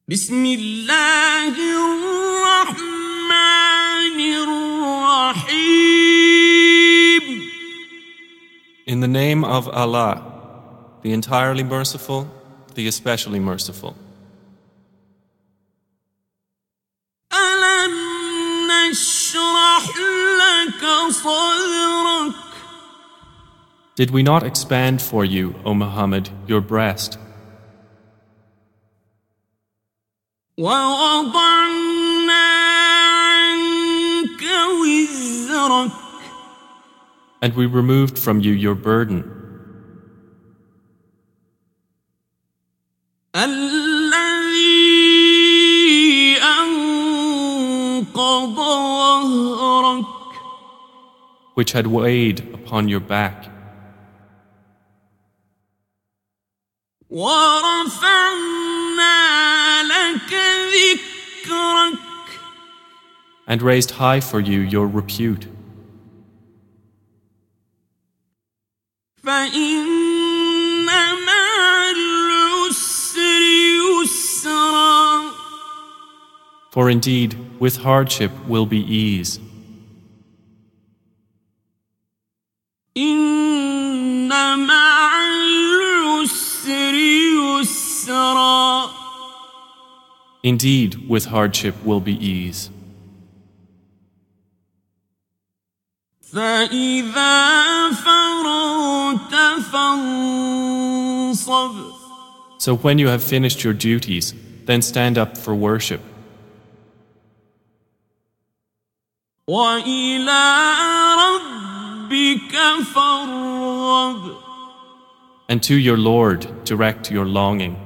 بسم الله الرحمن الرحيم. In the name of Allah, the entirely merciful, the especially merciful. ألم نشرح لك صدرك Did we not expand for you, O Muhammad, your breast, ووضعنا عنك وزرك and we removed from you your burden, الذي أنقض ظهرك which had weighed upon your back, ورفعنا لك ذكرك and raised high for you your repute. فإن مع العسر يسرا For indeed, with hardship will be ease. إن مع العسر يسرا Indeed, with hardship will be ease. فإذا فرغت فانصب So when you have finished your duties, then stand up for worship. وإلى ربك فارغب And to your Lord direct your longing.